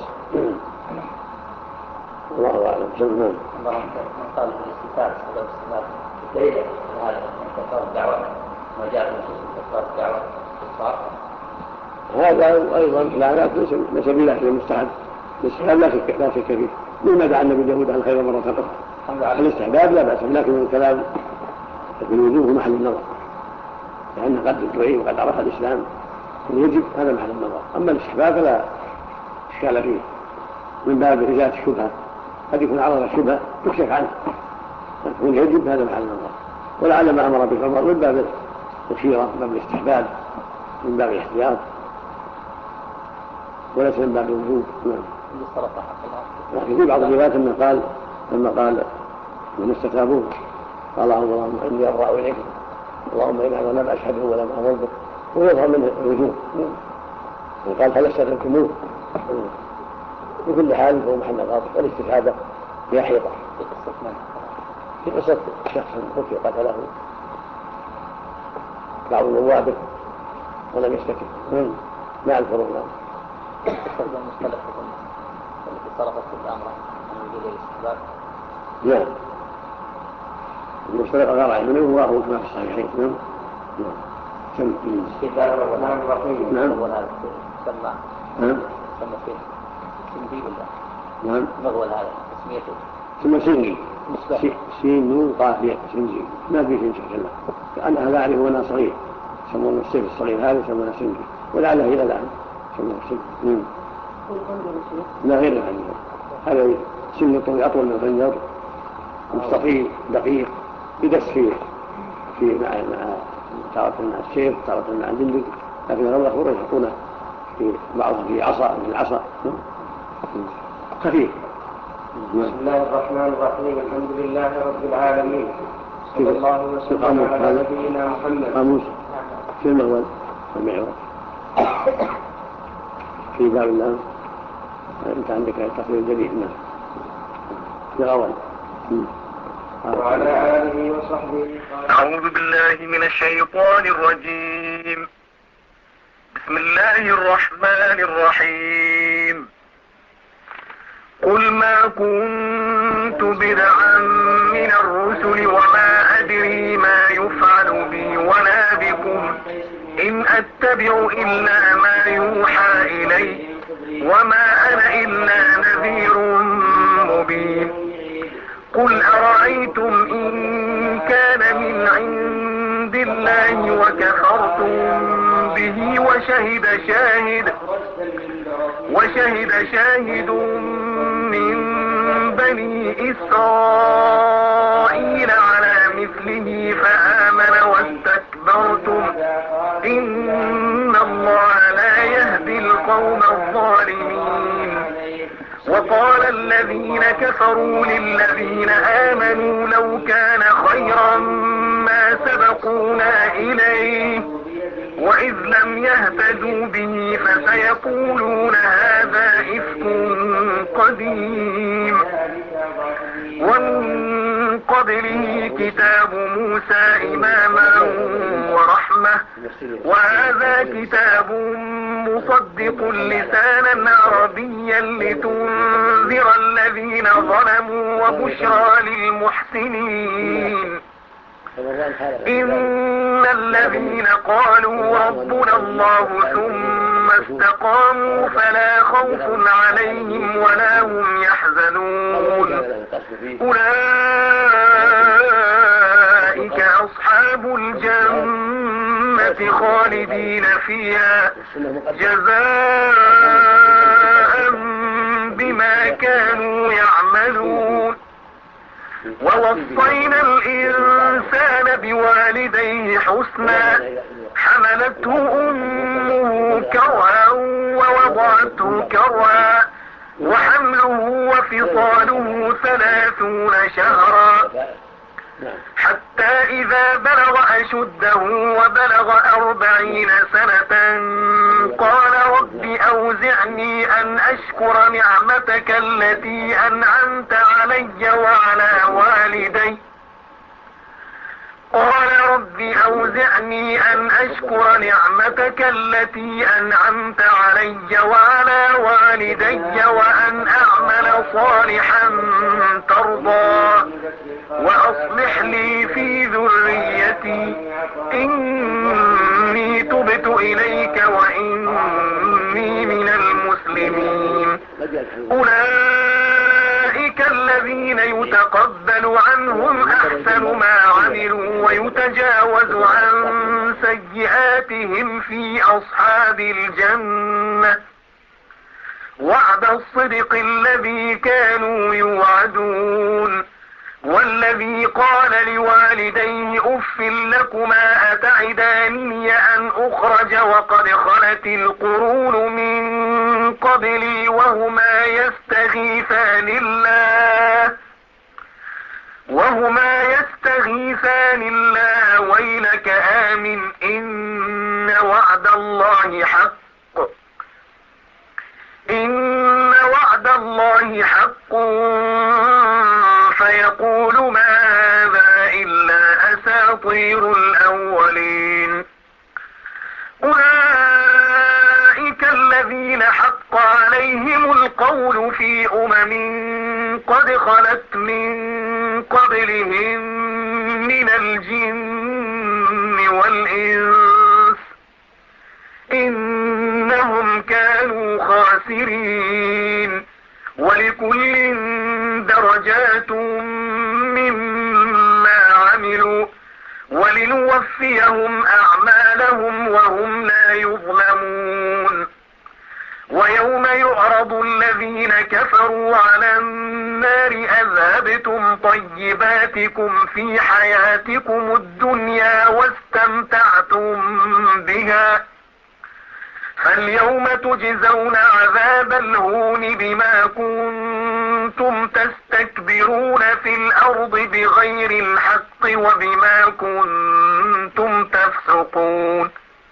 الله أعلم. من قال بالاستفتاء ولو استفتاء الدليل هذا انتقال الدعوة ما جاء من انتقال الدعوة الصار هذا أيضا لا ليس بلا في المستحب، الاستحباب لا شك فيه، مما دعا النبي داود عن خير مرة أخرى. الاستحباب لا بأس، لكن الكلام في الوجوب محل النظر، لأن قد تعين وقد عرف الإسلام يجب، هذا محل النظر. أما الاستحباب فلا إشكال فيه، من باب إزالة الشبهة، قد يكون عرض الشبهة يكشف عنه، يكون يجب، هذا محل النظر. ولعل ما أمر به عمر من باب الخيرة، من باب الاستحباب، من باب الاحتياط، وليس من باب الوجوب. لكن في بعض الروايات أنه قال لما قال من استتابوه قال اللهم إني أبرأ إليك، اللهم إني لم أشهده ولم أمرضه، ويظهر منه الوجوب، وقال هل استتبتموه. بكل حال هو محل الغاضب، والاستفادة هي حيطة. في قصة شخص قتل قتله بعض نوابه ولم يستتب، مع الفروق. استخدم مصطلح التي صرفت الأمر عن وجود الاستحباب. نعم، المصطلح غير منه وهو كما في الصحيحين. استحباب الرحمن الرحيم. نعم. سمى فيه سندي ولا؟ نعم. ما هو هذا اسميته؟ ثم سنجي، سين نون قافية سنجي، ما في شيء كلا، لأنها لا أعرف وأنا صغير يسمونه السيف الصغير هذا يسمونه سنجي، ولعله إلى الآن يسمونه سنجي. لا غير الخنجر، هذا سن طويل أطول من الخنجر، مستطيل دقيق، يدس في مع تارة مع السيف، تارة مع الجندل، لكن الأول الأخير يحطونه في بعضها في عصا من العصا خفيف. بسم الله الرحمن الرحيم. الحمد لله رب العالمين، صلى الله وسلم على نبينا محمد. قاموس في المغول والمعراج في باب الله. أنت عندك تقرير جديد في غوال. وعلى آله وصحبه. أعوذ بالله من الشيطان الرجيم. بسم الله الرحمن الرحيم. قل ما كنت بدعا من الرسل وما أدري ما يفعل بي ولا بكم إن أتبع إلا ما يوحى إلي وما أنا إلا نذير مبين. قل أرأيتم إن كان من عند الله وكفرتم به وشهد شاهد من بني إسرائيل على مثله فآمن واستكبرتم إن الله لا يهدي القوم الظالمين. وقال الذين كفروا للذين آمنوا لو كان خيرا ما سبقونا إليه وإذ لم يهتدوا به فسيقولون هذا إفك قديم. ومن قبله كتاب موسى إماما ورحمة وهذا كتاب مصدق لسانا عربيا لتنذر الذين ظلموا وبشرى للمحسنين. إن الذين قالوا ربنا الله ثم ثم استقاموا فلا خوف عليهم ولا هم يحزنون أولئك أصحاب الجنة خالدين فيها جزاء بما كانوا يعملون ووصينا الإنسان بوالديه حسنا حملته أمه كرها ووضعته كرها وحمله وفصاله 30 شهرا حتى إذا بلغ أشده وبلغ 40 سنة قال رب أوزعني أن أشكر نعمتك التي أنعمت علي وعلى والدي وأن أعمل صالحا ترضى وأصلح لي في ذريتي إني تبت إليك وإني من المسلمين أولئك الذين يتقبل عنهم أحسن ما عملوا ويتجاوز عن سيئاتهم في أصحاب الجنة وعد الصدق الذي كانوا يوعدون والذي قال لوالديه أف لكما أتعدانني أن أخرج وقد خلت القرون من قبلي وهما يستغيثان الله ويلك آمن إن وعد الله حق فيقول ما هذا إلا أساطير الأولين أولئك الذين حق عليهم القول في قد خلت من قبلهم من الجن والإنس إنهم كانوا خاسرين ولكل درجات مما عملوا ولنوفيهم أعمالهم وهم لا يظلمون ويوم يعرض الذين كفروا على النار أذهبتم طيباتكم في حياتكم الدنيا واستمتعتم بها فاليوم تجزون عذاب الهون بما كنتم تستكبرون في الأرض بغير الحق وبما كنتم تفسقون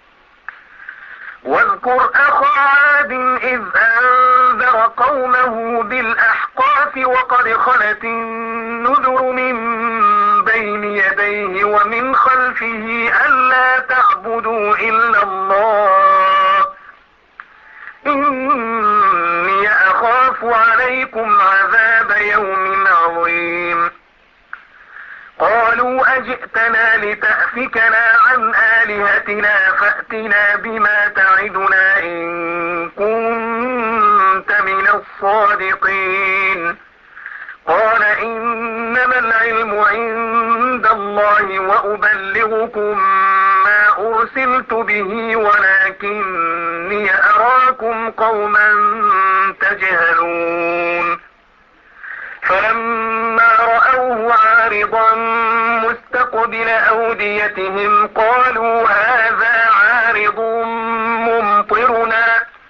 واذكر أخا عاد إذ أنذر قومه بالأحقاف وقد خلت النذر من بين يديه ومن خلفه ألا تعبدوا إلا الله إني أخاف عليكم عذاب يوم عظيم قالوا أجئتنا لتأفكنا عن آلهتنا فأتنا بما تعدنا إن كنت من الصادقين قال إنما العلم عند الله وأبلغكم ما أرسلت به ولكني أراكم قوما تجهلون فلما رأوه عارضا مستقبل أوديتهم قالوا هذا عارض ممطرنا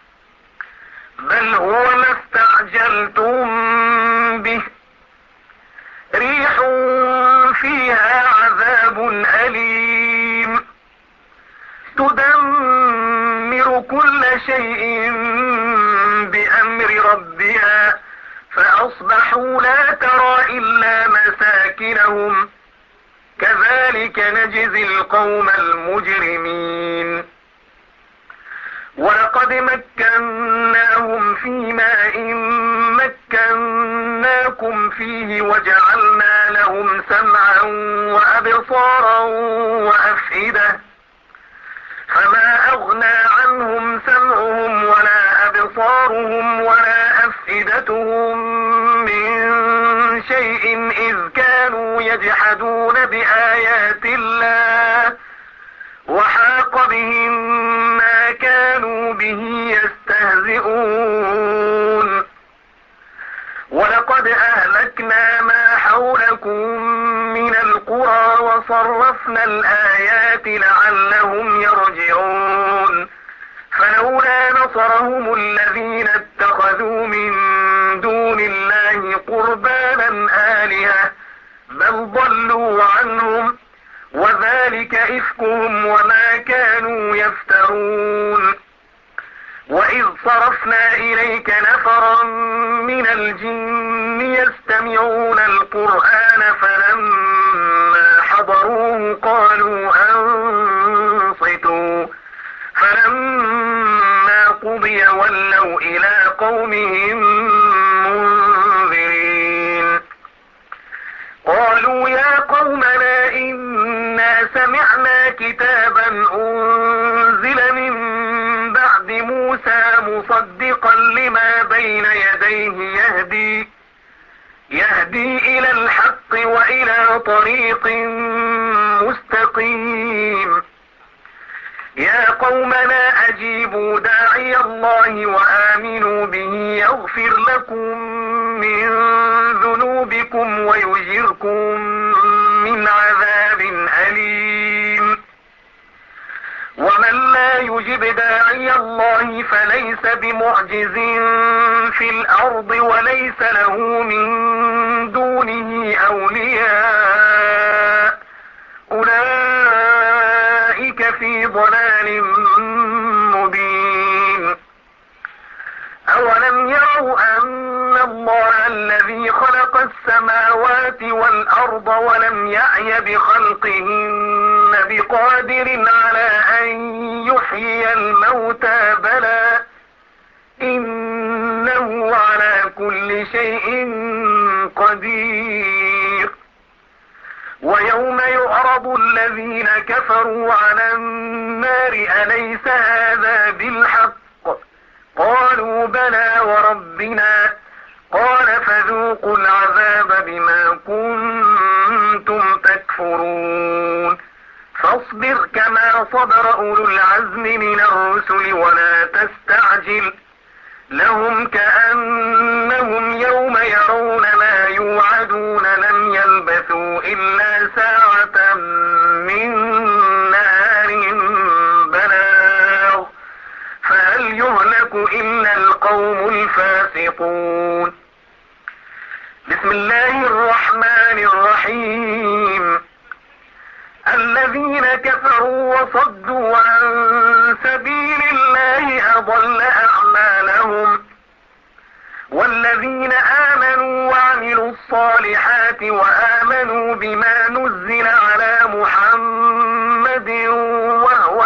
بل هو ما استعجلتم به ريح فيها عذاب أليم تدمر كل شيء بأمر ربها فأصبحوا لا ترى إلا مساكنهم كذلك نجزي القوم المجرمين ولقد مكناهم في ماء مكناكم فيه وجعلنا لهم سمعا وأبصارا وأفئدة فما أغنى عنهم سمعهم أبصارهم ولا أفئدتهم من شيء إذ كانوا يجحدون بآيات الله وحاق بهم ما كانوا به يستهزئون. ولقد أهلكنا ما حولكم من القرى وصرفنا الآيات لعلهم يرجعون. فلولا نصرهم الذين اتخذوا من دون الله قربانا آلهة بل ضلوا عنهم وذلك إفكهم وما كانوا يفترون. وإذ صرفنا إليك نفرا من الجن يستمعون القرآن فلما حضروه قالوا أنصتوا فلما قضي ولوا إلى قومهم منذرين. قالوا يا قومنا إنا سمعنا كتابا أنزل من بعد موسى مصدقا لما بين يديه يهدي إلى الحق وإلى طريق مستقيم. يا قومنا أجيبوا داعي الله وآمنوا به يغفر لكم من ذنوبكم ويجركم من عذاب أليم. ومن لا يجب داعي الله فليس بمعجز في الأرض وليس له من دونه أولياء أولئك في ضلال مبين. أولم يروا أن الله الذي خلق السماوات والأرض ولم يعي بخلقهن بقادر على أن يحيي الموتى بلى إنه على كل شيء قدير. ويوم يعرض الذين كفروا على النار أليس هذا بالحق قالوا بلى وربنا قال فذوقوا العذاب بما كنتم تكفرون. فاصبر كما صبر أولو العزم من الرسل ولا تستعجل لهم كأنهم يوم يرون ما يوعدون لم يلبثوا إلا ساعة من نهار بلاغ فهل يهلك إلا القوم الفاسقون. بسم الله الرحمن الرحيم. الذين كفروا وصدوا عن سبيل الله أضل أعمالهم والذين آمنوا وعملوا الصالحات وآمنوا بما نزل على محمد وهو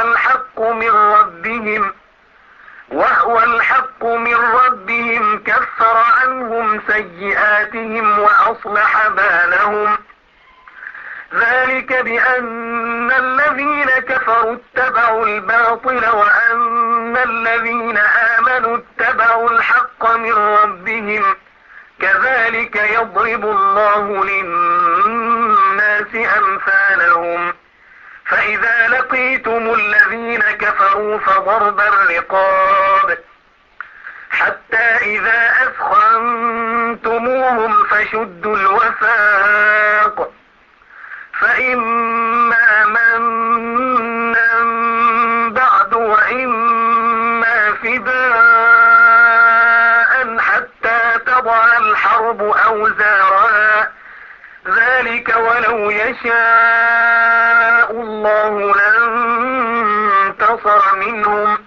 الحق من ربهم كفر عنهم سيئاتهم وأصلح بالهم. ذلك بأن الذين كفروا اتبعوا الباطل وأن الذين آمنوا اتبعوا الحق من ربهم كذلك يضرب الله للناس أمثالهم. فإذا لقيتم الذين كفروا فضرب الرقاب حتى إذا أثخنتموهم فشدوا الوثاق فإما منا بعد وإما فداء حتى تضع الحرب أوزارها ذلك ولو يشاء الله لانتصر منهم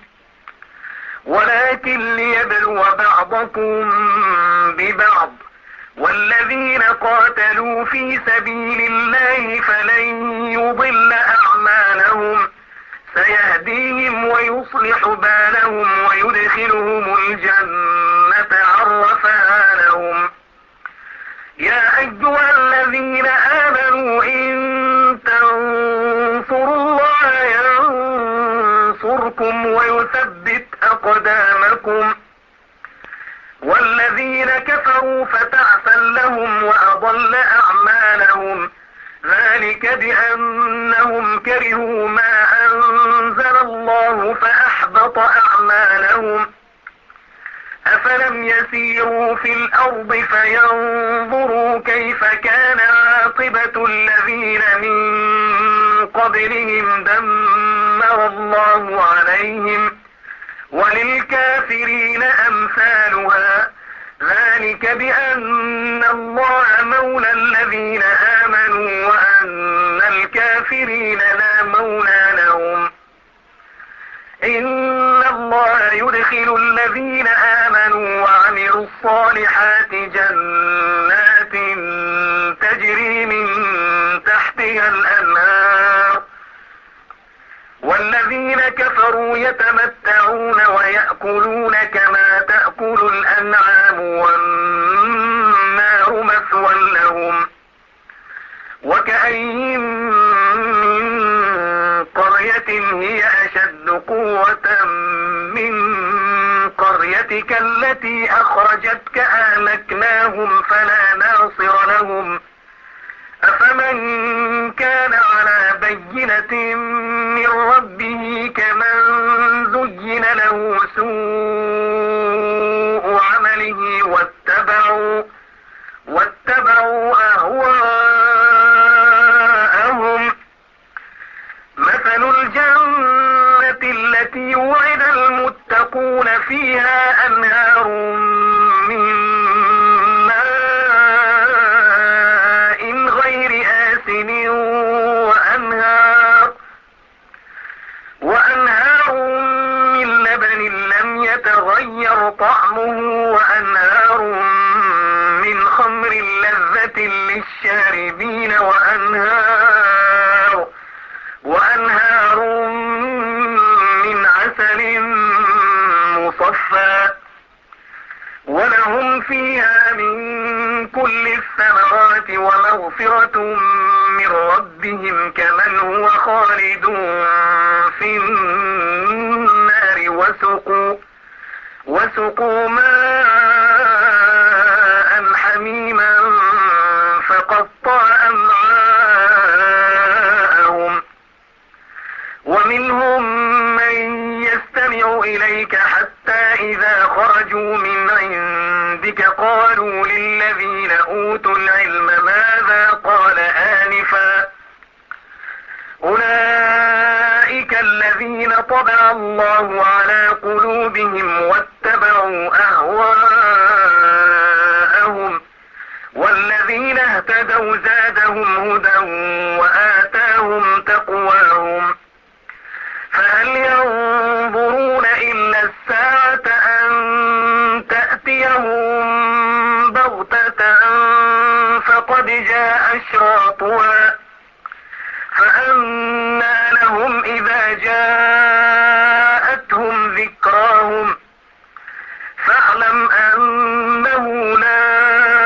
ولكن ليبلو بعضكم ببعض والذين قاتلوا في سبيل الله فلن يضل أعمالهم سيهديهم ويصلح بالهم ويدخلهم الجنة عرفها لهم. يا أيها الذين آمنوا إن تنصروا الله ينصركم ويثبت أقدامكم ذلك بأنهم كرهوا ما أنزل الله فأحبط أعمالهم. أفلم يسيروا في الأرض فينظروا كيف كان عاقبة الذين من قبلهم دمر الله عليهم وللكافرين أمثالها. ذلك بأن الله مولى الذين آمنوا وأن الكافرين لا مولى لهم. إن الله يدخل الذين آمنوا وعملوا الصالحات جنات تجري من تحتها الأنهار، والذين كفروا يتمتعون ويأكلون كما تأكل الأنعام والنار مثوى لهم. وكأين من قرية هي أشد قوة من قريتك التي أخرجتك أهلكناهم فلا ناصر لهم. أفمن كان على بينة من ربه كمن زين له سوء عمله واتبعوا أهواءهم. مثل الجنة التي وعد المتقون فيها أنهار من ماء غير آسن وأنهار من لبن لم يتغير طعمه وأنهار من خمر لذة للشاربين وأنهار من عسل مصفى ولهم فيها من كل الثمرات ومغفرة من ربهم كمن هو خالد في النار وسقوا ماء حميما فقطع أمعاءهم. ومنهم من يستمع إليك حتى إذا خرجوا من عندك قالوا للذين أوتوا العلم ماذا قال آنفا أولئك الذين طبع الله على قلوبهم واتبعوا أهواءهم. والذين اهتدوا زادهم هدى وآتاهم تقواهم. فهل ينظرون إلا الساعة أن تأتيهم بغتة فقد جاء أشراطها فأنى لهم إذا جاءتهم ذكراهم. فاعلم أنه لا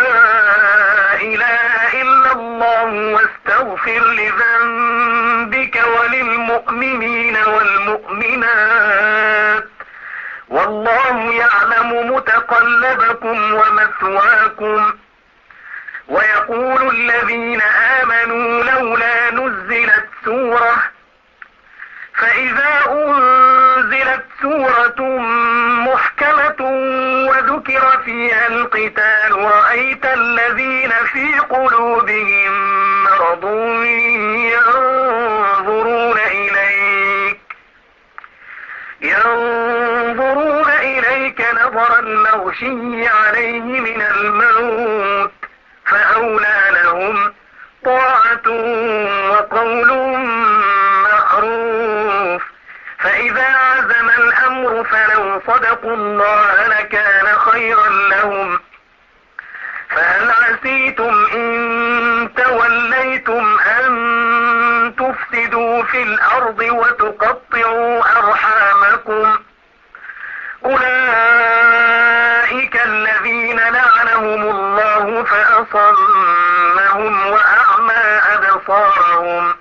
إله إلا الله واستغفر لذنبك وللمؤمنين والمؤمنات والله يعلم متقلبكم ومثواكم. ويقول الذين آمنوا لولا نزلت سورة فإذا أنزلت سورة محكمة وذكر فيها القتال رأيت الذين في قلوبهم مرض ينظرون إليك نظر المغشي عليه من الموت فأولى لهم طاعة وقول معروف. فإذا عزم الأمر فلو صدقوا الله لكان خيرا لهم. فهل عسيتم إن توليتم أن تفسدوا في الأرض وتقطعوا أرحامكم أولئك الذين لعنهم الله فأصمهم وأعمى أبصارهم.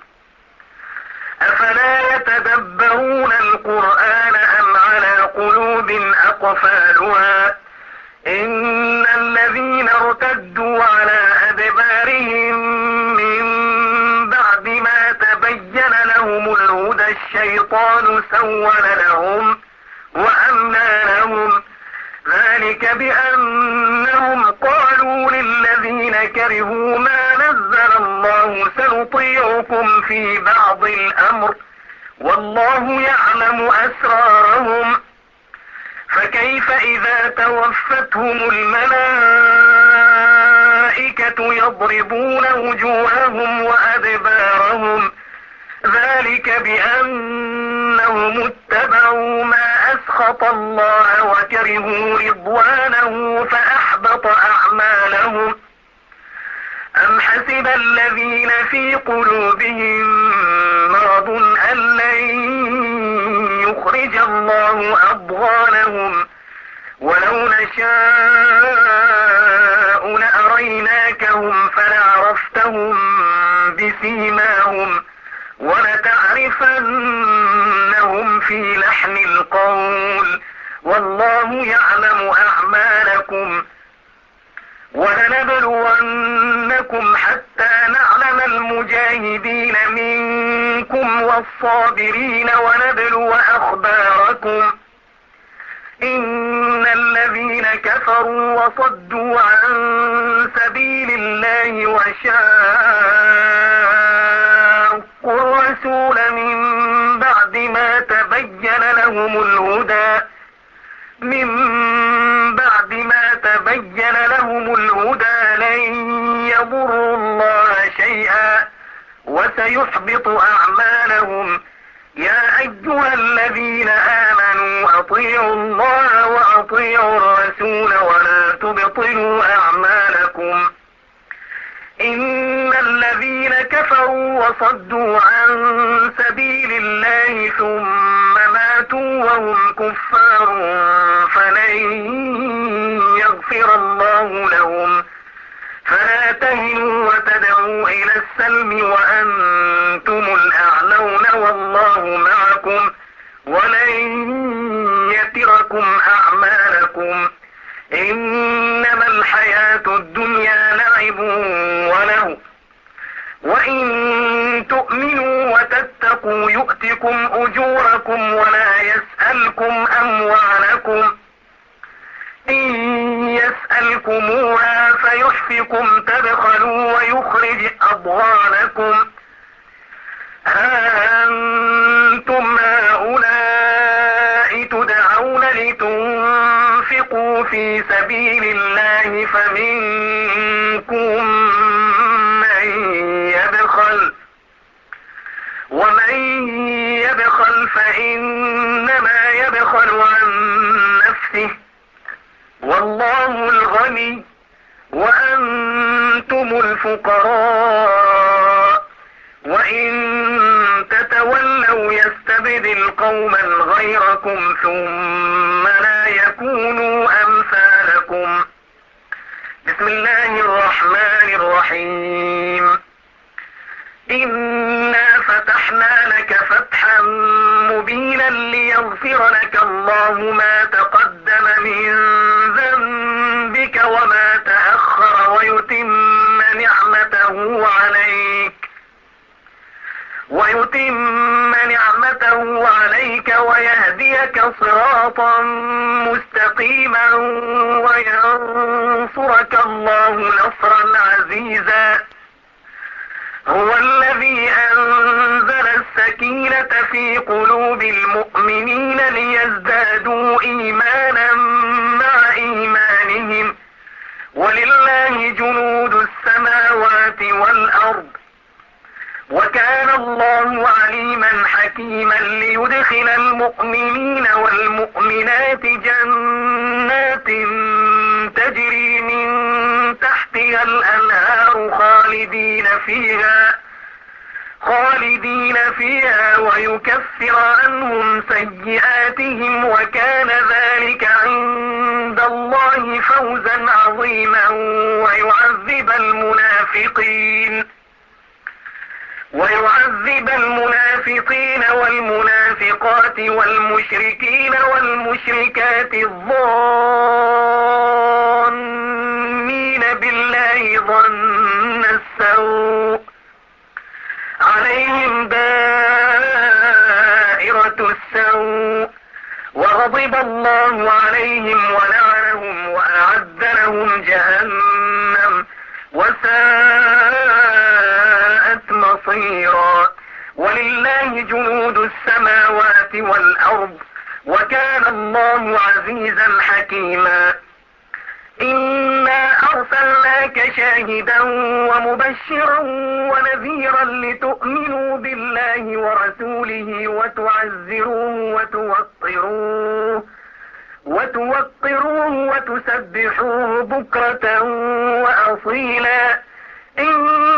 أفلا يتدبرون القرآن أم على قلوب أقفالها إن الذين ارتدوا على أدبارهم من بعد الشيطان سول لهم وأملى لهم. ذلك بأنهم قالوا للذين كرهوا ما نزل الله سنطيعكم في بعض الأمر والله يعلم أسرارهم. فكيف إذا توفتهم الملائكة يضربون وجوههم وأدبارهم. ذلك بأنهم اتبعوا ما أسخط الله وكرهوا رضوانه فأحبط أعمالهم. أم حسب الذين في قلوبهم مرض أن لن يخرج الله أضغانهم. ولو نشاء لأريناكهم فلعرفتهم بسيماهم ولتعرفنهم في لحن القول والله يعلم أعمالكم. ولنبلونكم حتى نعلم المجاهدين منكم والصابرين ونبلو أخباركم. إن الذين كفروا وصدوا عن سبيل الله وشاقوا الرسول من بعد ما تبين لهم الهدى لن يضروا الله شيئا وسيحبط أعمالهم. يا أيها الذين آمنوا أطيعوا الله وأطيعوا الرسول ولا تبطلوا أعمالكم. إن الذين كفروا وصدوا عن سبيل الله ثم ماتوا وهم كفار فلن يغفر الله لهم. فلا تهنوا وتدعوا إلى السلم وأنتم الأعلون والله معكم ولن يتركم أعمالكم. إنما الحياة الدنيا لعب وله وإن تؤمنوا وتتقوا يؤتكم أجوركم ولا يسألكم أموالكم. إن يسألكموها فيحفكم تبخلوا ويخرج أضغانكم. أنتم هؤلاء تدعون لتنفقوا في سبيل الله فمنكم من يبخل ومن يبخل فإنما يبخل عن نفسه والله الغني وأنتم الفقراء. وإن تتولوا يستبدل قوما غيركم ثم لا يكونوا أمثالكم. بسم الله الرحمن الرحيم. إنا فتحنا لك فتحا مبينا ليغفر لك الله ما تقدم من ذنبك وما تأخر ويتم نعمته عليك ويهديك صراطا مستقيما وينصرك الله نصرا عزيزا. هو الذي أنزل السكينة في قلوب المؤمنين ليزدادوا إيمانا مع إيمانهم ولله جنود السماوات والأرض وكان الله عليما حكيما. ليدخل المؤمنين والمؤمنات جنات تجري من تحتها الأنهار خالدين فيها ويكفر عنهم سيئاتهم وكان ذلك عند الله فوزا عظيما. ويعذب المنافقين والمنافقات والمشركين والمشركات الظانين بالله ظن السوء عليهم دائرة سوء وغضب الله عليهم ولعنهم وأعد لهم جهنم وساءت مصيرا. ولله جنود السماوات والأرض وكان الله عزيزا حكيما. إنا أرسلناك شاهدا ومبشرا ونذيرا لتؤمنوا بالله ورسوله وتوقروه وتسبحوه بكرة وأصيلا. إن